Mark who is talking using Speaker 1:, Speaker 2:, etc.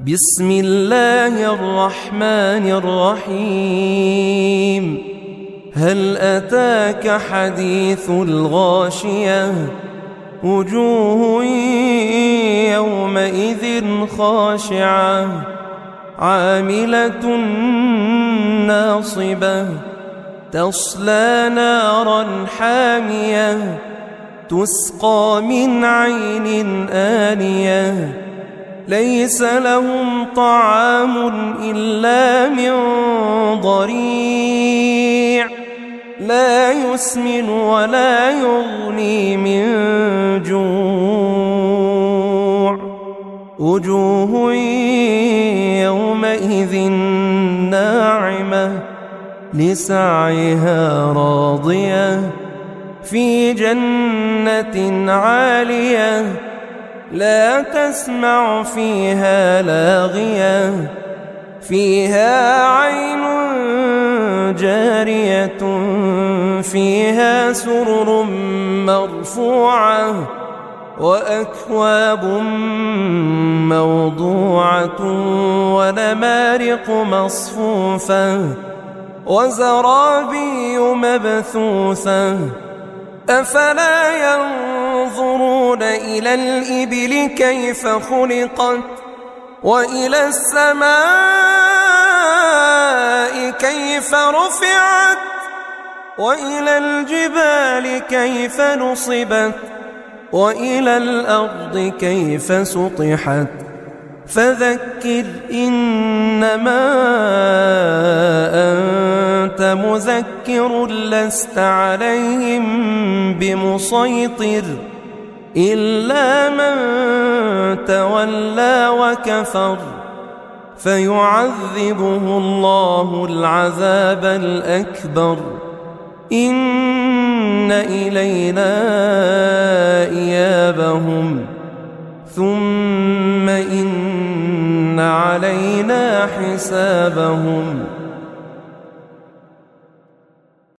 Speaker 1: بسم الله الرحمن الرحيم هل أتاك حديث الغاشية وجوه يومئذ خاشعة عاملة ناصبة تصلى نارا حامية تسقى من عين آنية ليس لهم طعام إلا من ضريع لا يسمن ولا يغني من جوع وجوه يومئذ ناعمة لسعيها راضية في جنة عالية لا تسمع فيها لاغية فيها عين جارية فيها سرر مرفوعة وأكواب موضوعة ونمارق مصفوفة وزرابي مبثوثة أفلا ينظرون إلى الإبل كيف خلقت وإلى السماء كيف رفعت وإلى الجبال كيف نصبت وإلى الأرض كيف سطحت فذكر إنما أنت مذكر لست عليهم بمسيطر إلا من تولى وكفر فيعذبه الله العذاب الأكبر إن إلينا إيابهم ثم إن علينا حسابهم